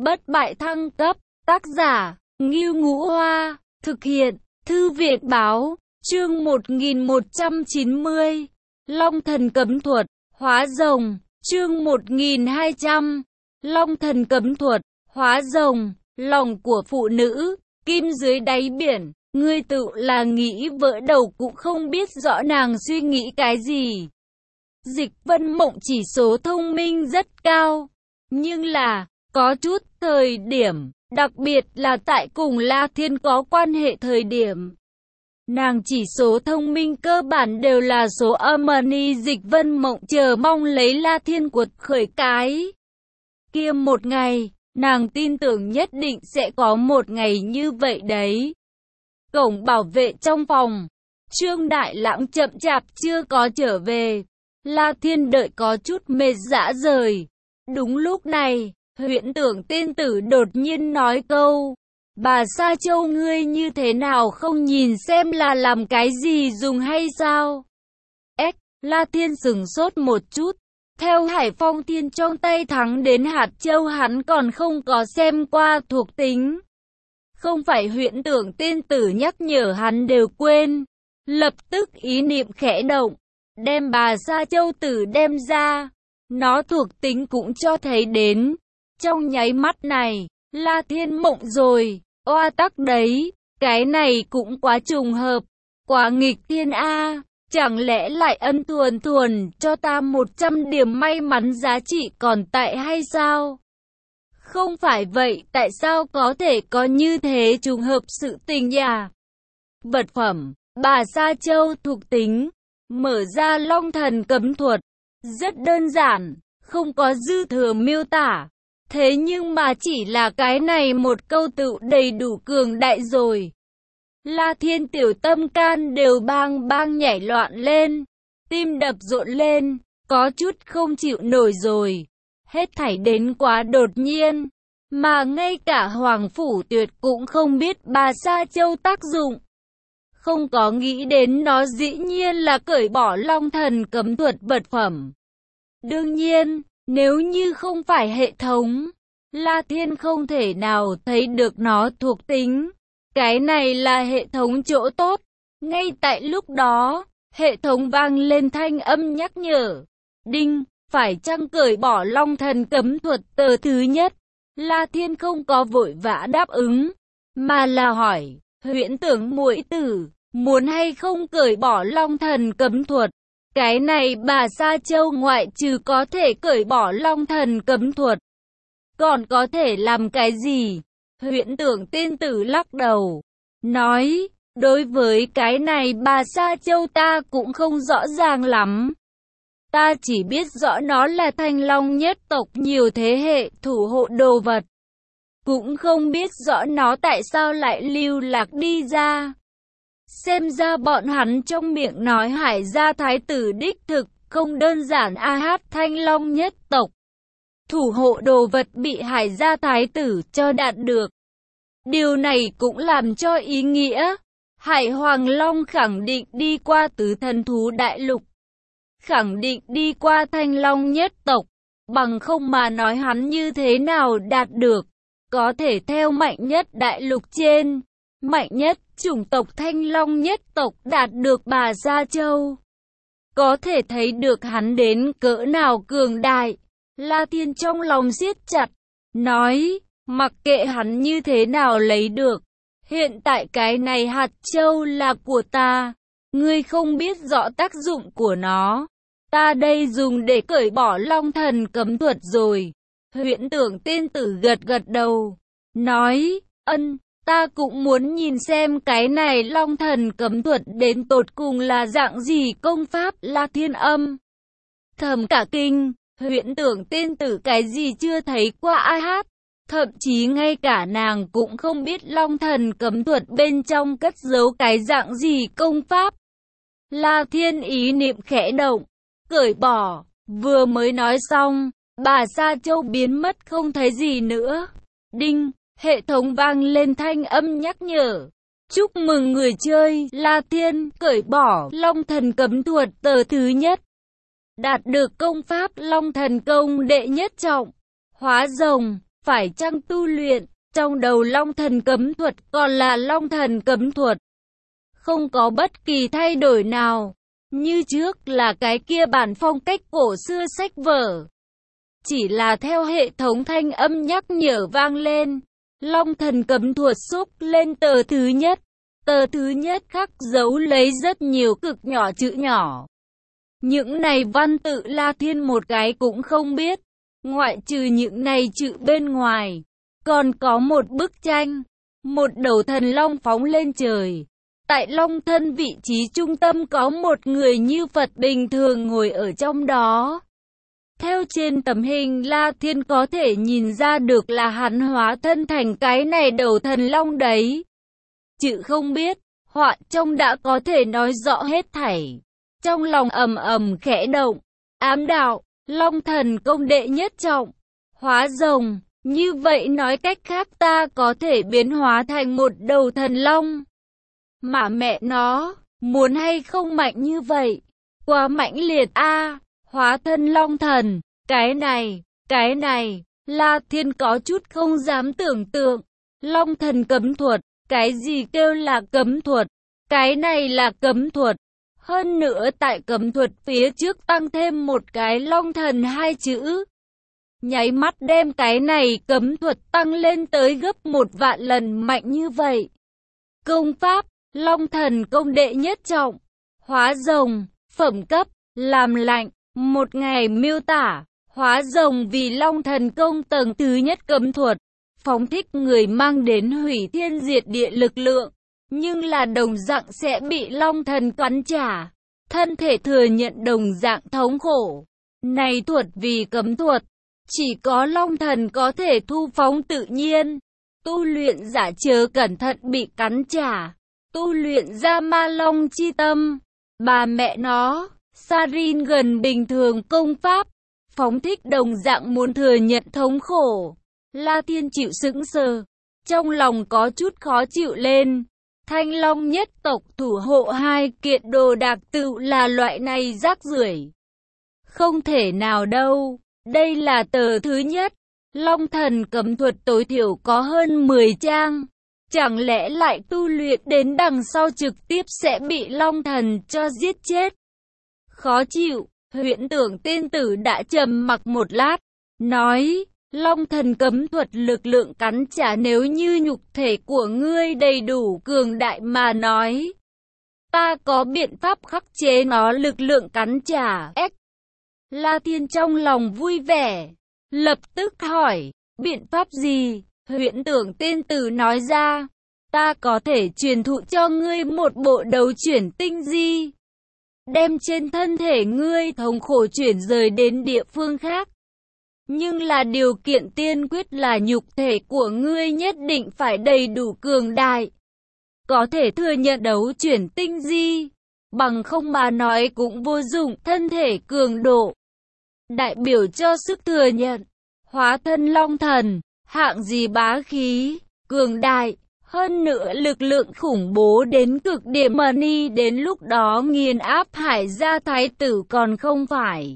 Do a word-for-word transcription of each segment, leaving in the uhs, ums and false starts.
Bất bại thăng cấp, tác giả, Ngưu Ngũ Hoa, thực hiện, Thư viện báo, chương một nghìn một trăm chín mươi, Long thần cấm thuật, hóa rồng, chương một nghìn hai trăm, Long thần cấm thuật, hóa rồng, lòng của phụ nữ, kim dưới đáy biển, ngươi tự là nghĩ vỡ đầu cũng không biết rõ nàng suy nghĩ cái gì. Dịch Vân Mộng chỉ số thông minh rất cao, nhưng là, có chút thời điểm, đặc biệt là tại cùng La Thiên có quan hệ thời điểm. Nàng chỉ số thông minh cơ bản đều là số âm ni. Dịch Vân Mộng chờ mong lấy La Thiên cuột khởi cái kia một ngày, nàng tin tưởng nhất định sẽ có một ngày như vậy đấy. Cổng bảo vệ trong phòng, Trương Đại Lãng chậm chạp chưa có trở về. La Thiên đợi có chút mệt dã rời. Đúng lúc này, Huyễn Tưởng Tiên Tử đột nhiên nói câu: bà Sa Châu, ngươi như thế nào không nhìn xem là làm cái gì dùng hay sao? Ếch, La Thiên sửng sốt một chút. Theo Hải Phong Thiên trong tay thắng đến hạt châu hắn còn không có xem qua thuộc tính. Không phải Huyễn Tưởng Tiên Tử nhắc nhở hắn đều quên. Lập tức ý niệm khẽ động, đem bà Sa Châu Tử đem ra. Nó thuộc tính cũng cho thấy đến. Trong nháy mắt này, La Thiên mộng rồi, oa tắc đấy, cái này cũng quá trùng hợp, quá nghịch thiên a, chẳng lẽ lại ân thuần thuần cho ta một trăm điểm may mắn giá trị còn tại hay sao? Không phải vậy, tại sao có thể có như thế trùng hợp sự tình nhỉ? Vật phẩm, bà Sa Châu thuộc tính, mở ra Long thần cấm thuật, rất đơn giản, không có dư thừa miêu tả. Thế nhưng mà chỉ là cái này một câu tự đầy đủ cường đại rồi. La Thiên tiểu tâm can đều bang bang nhảy loạn lên, tim đập rộn lên, có chút không chịu nổi rồi. Hết thảy đến quá đột nhiên, mà ngay cả Hoàng Phủ Tuyệt cũng không biết bà Sa Châu tác dụng. Không có nghĩ đến nó dĩ nhiên là cởi bỏ Long thần cấm thuật vật phẩm. Đương nhiên, nếu như không phải hệ thống, La Thiên không thể nào thấy được nó thuộc tính. Cái này là hệ thống chỗ tốt. Ngay tại lúc đó, hệ thống vang lên thanh âm nhắc nhở. Đinh, phải chăng cởi bỏ Long thần cấm thuật tờ thứ nhất? La Thiên không có vội vã đáp ứng, mà là hỏi, Huyễn Tưởng muội tử, muốn hay không cởi bỏ Long thần cấm thuật? Cái này bà Sa Châu ngoại trừ có thể cởi bỏ Long thần cấm thuật, còn có thể làm cái gì? Huyễn Tưởng Tiên Tử lắc đầu, nói, đối với cái này bà Sa Châu ta cũng không rõ ràng lắm. Ta chỉ biết rõ nó là Thanh Long nhất tộc nhiều thế hệ thủ hộ đồ vật. Cũng không biết rõ nó tại sao lại lưu lạc đi ra. Xem ra bọn hắn trong miệng nói Hải gia thái tử đích thực không đơn giản a hát Thanh Long nhất tộc. Thủ hộ đồ vật bị Hải gia thái tử cho đạt được. Điều này cũng làm cho ý nghĩa Hải Hoàng Long khẳng định đi qua tứ thần thú đại lục, khẳng định đi qua Thanh Long nhất tộc, bằng không mà nói hắn như thế nào đạt được. Có thể theo mạnh nhất đại lục trên, mạnh nhất chủng tộc Thanh Long nhất tộc đạt được bà Sa Châu. Có thể thấy được hắn đến cỡ nào cường đại. La Thiên trong lòng siết chặt, nói, mặc kệ hắn như thế nào lấy được, hiện tại cái này hạt châu là của ta, ngươi không biết rõ tác dụng của nó, ta đây dùng để cởi bỏ Long thần cấm thuật rồi. Huyễn Tưởng Tiên Tử gật gật đầu, nói, ân, ta cũng muốn nhìn xem cái này Long thần cấm thuật đến tột cùng là dạng gì công pháp. La Thiên âm thầm cả kinh. Huyễn Tưởng Tiên Tử cái gì chưa thấy qua a hát, thậm chí ngay cả nàng cũng không biết Long thần cấm thuật bên trong cất giấu cái dạng gì công pháp. La Thiên ý niệm khẽ động, cởi bỏ, vừa mới nói xong, bà Sa Châu biến mất không thấy gì nữa. Đinh, hệ thống vang lên thanh âm nhắc nhở. Chúc mừng người chơi La Thiên cởi bỏ Long thần cấm thuật tờ thứ nhất. Đạt được công pháp Long thần công đệ nhất trọng, hóa rồng, phải chăng tu luyện, trong đầu Long Thần Cấm Thuật còn là Long Thần Cấm Thuật. Không có bất kỳ thay đổi nào. Như trước là cái kia bản phong cách cổ xưa sách vở. Chỉ là theo hệ thống thanh âm nhắc nhở vang lên. Long Thần Cấm Thuật xúc lên tờ thứ nhất. Tờ thứ nhất khắc dấu lấy rất nhiều cực nhỏ chữ nhỏ. Những này văn tự La Thiên một cái cũng không biết. Ngoại trừ những này chữ bên ngoài. Còn có một bức tranh. Một đầu thần long phóng lên trời. Tại long thân vị trí trung tâm có một người như Phật bình thường ngồi ở trong đó. Theo trên tấm hình La Thiên có thể nhìn ra được là hắn hóa thân thành cái này đầu thần long đấy. Chữ không biết, họa trong đã có thể nói rõ hết thảy. Trong lòng ầm ầm khẽ động, ám đạo, Long Thần công đệ nhất trọng, hóa rồng, như vậy nói cách khác ta có thể biến hóa thành một đầu thần long. Mà mẹ nó, muốn hay không mạnh như vậy? Quá mãnh liệt a, hóa thân Long Thần, cái này, cái này, La Thiên có chút không dám tưởng tượng. Long Thần cấm thuật, cái gì kêu là cấm thuật? Cái này là cấm thuật. Hơn nữa tại cấm thuật phía trước tăng thêm một cái Long Thần hai chữ. Nháy mắt đem cái này cấm thuật tăng lên tới gấp một vạn lần mạnh như vậy. Công pháp, Long Thần công đệ nhất trọng, hóa rồng, phẩm cấp, làm lạnh, một ngày miêu tả, hóa rồng vì Long Thần công tầng thứ nhất cấm thuật, phóng thích người mang đến hủy thiên diệt địa lực lượng, nhưng là đồng dạng sẽ bị Long Thần cắn trả, thân thể thừa nhận đồng dạng thống khổ. Này thuật vì cấm thuật, chỉ có Long Thần có thể thu phóng tự nhiên, tu luyện giả chớ cẩn thận bị cắn trả. Tu luyện ra ma long chi tâm, bà mẹ nó, Sarin gần bình thường công pháp, phóng thích đồng dạng muốn thừa nhận thống khổ. La Thiên chịu sững sờ, trong lòng có chút khó chịu lên. Thanh Long nhất tộc thủ hộ hai kiện đồ đạc tự là loại này rác rưởi. Không thể nào đâu, đây là tờ thứ nhất. Long Thần cấm thuật tối thiểu có hơn mười trang. Chẳng lẽ lại tu luyện đến đằng sau trực tiếp sẽ bị Long Thần cho giết chết? Khó chịu, Huyễn Tưởng tiên tử đã trầm mặc một lát, nói, Long Thần cấm thuật lực lượng cắn trả nếu như nhục thể của ngươi đầy đủ cường đại mà nói. Ta có biện pháp khắc chế nó lực lượng cắn trả. Ếch! La Thiên trong lòng vui vẻ, lập tức hỏi, biện pháp gì? Huyễn Tưởng tiên tử nói ra, ta có thể truyền thụ cho ngươi một bộ đấu chuyển tinh di. Đem trên thân thể ngươi thống khổ chuyển rời đến địa phương khác. Nhưng là điều kiện tiên quyết là nhục thể của ngươi nhất định phải đầy đủ cường đại. Có thể thừa nhận đấu chuyển tinh di. Bằng không mà nói cũng vô dụng, thân thể cường độ. Đại biểu cho sức thừa nhận. Hóa thân Long Thần. Hạng gì bá khí, cường đại, hơn nữa lực lượng khủng bố đến cực điểm mà ni đến lúc đó nghiền áp Hải gia thái tử còn không phải.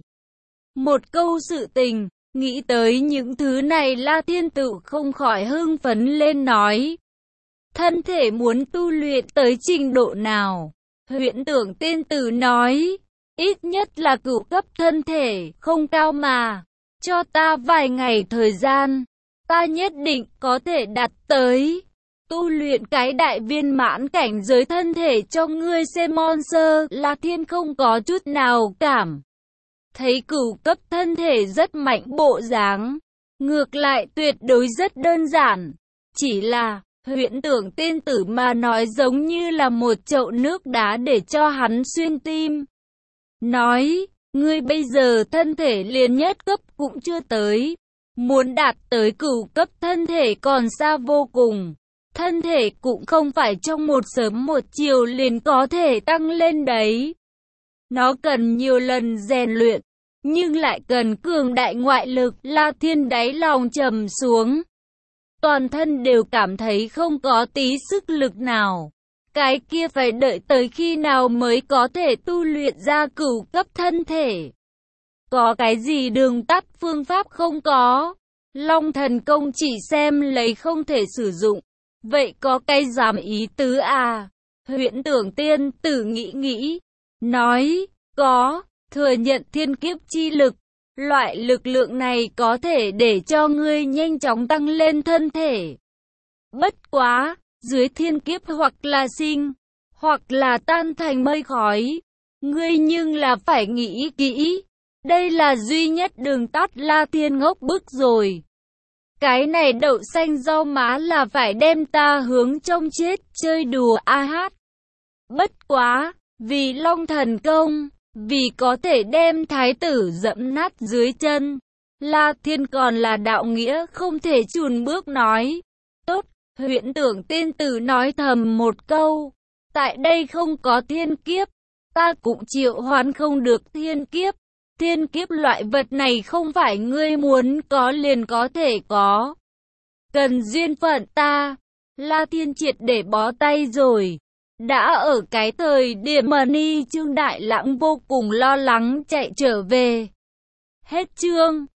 Một câu sự tình, nghĩ tới những thứ này La Thiên Tự không khỏi hưng phấn lên nói. Thân thể muốn tu luyện tới trình độ nào? Huyễn Tưởng tiên tử nói, ít nhất là cửu cấp thân thể, không cao mà, cho ta vài ngày thời gian. Ta nhất định có thể đạt tới tu luyện cái đại viên mãn cảnh giới thân thể cho ngươi xem. Monster La Thiên không có chút nào cảm thấy cửu cấp thân thể rất mạnh bộ dáng, ngược lại tuyệt đối rất đơn giản, chỉ là Huyễn Tưởng tiên tử mà nói giống như là một chậu nước đá để cho hắn xuyên tim. Nói, ngươi bây giờ thân thể liền nhất cấp cũng chưa tới. Muốn đạt tới cửu cấp thân thể còn xa vô cùng. Thân thể cũng không phải trong một sớm một chiều liền có thể tăng lên đấy. Nó cần nhiều lần rèn luyện, nhưng lại cần cường đại ngoại lực. La Thiên đáy lòng trầm xuống. Toàn thân đều cảm thấy không có tí sức lực nào. Cái kia phải đợi tới khi nào mới có thể tu luyện ra cửu cấp thân thể. Có cái gì đường tắt phương pháp không có? Long thần công chỉ xem lấy không thể sử dụng. Vậy có cái dám ý tứ à? Huyễn Tưởng tiên tử nghĩ nghĩ, nói, có, thừa nhận thiên kiếp chi lực. Loại lực lượng này có thể để cho ngươi nhanh chóng tăng lên thân thể. Bất quá, dưới thiên kiếp hoặc là sinh, hoặc là tan thành mây khói. Ngươi nhưng là phải nghĩ kỹ. Đây là duy nhất đường tắt. La Thiên ngốc bức rồi. Cái này đậu xanh rau má là phải đem ta hướng trong chết chơi đùa a hát. Bất quá, vì Long thần công, vì có thể đem thái tử dẫm nát dưới chân, La Thiên còn là đạo nghĩa không thể chùn bước nói. Tốt, Huyễn Tưởng tiên tử nói thầm một câu, tại đây không có thiên kiếp, ta cũng triệu hoán không được thiên kiếp. Thiên kiếp loại vật này không phải ngươi muốn có liền có thể có. Cần duyên phận ta. La Thiên triệt để bó tay rồi. Đã ở cái thời điểm mà Ni Trương Đại Lãng vô cùng lo lắng chạy trở về. Hết chương.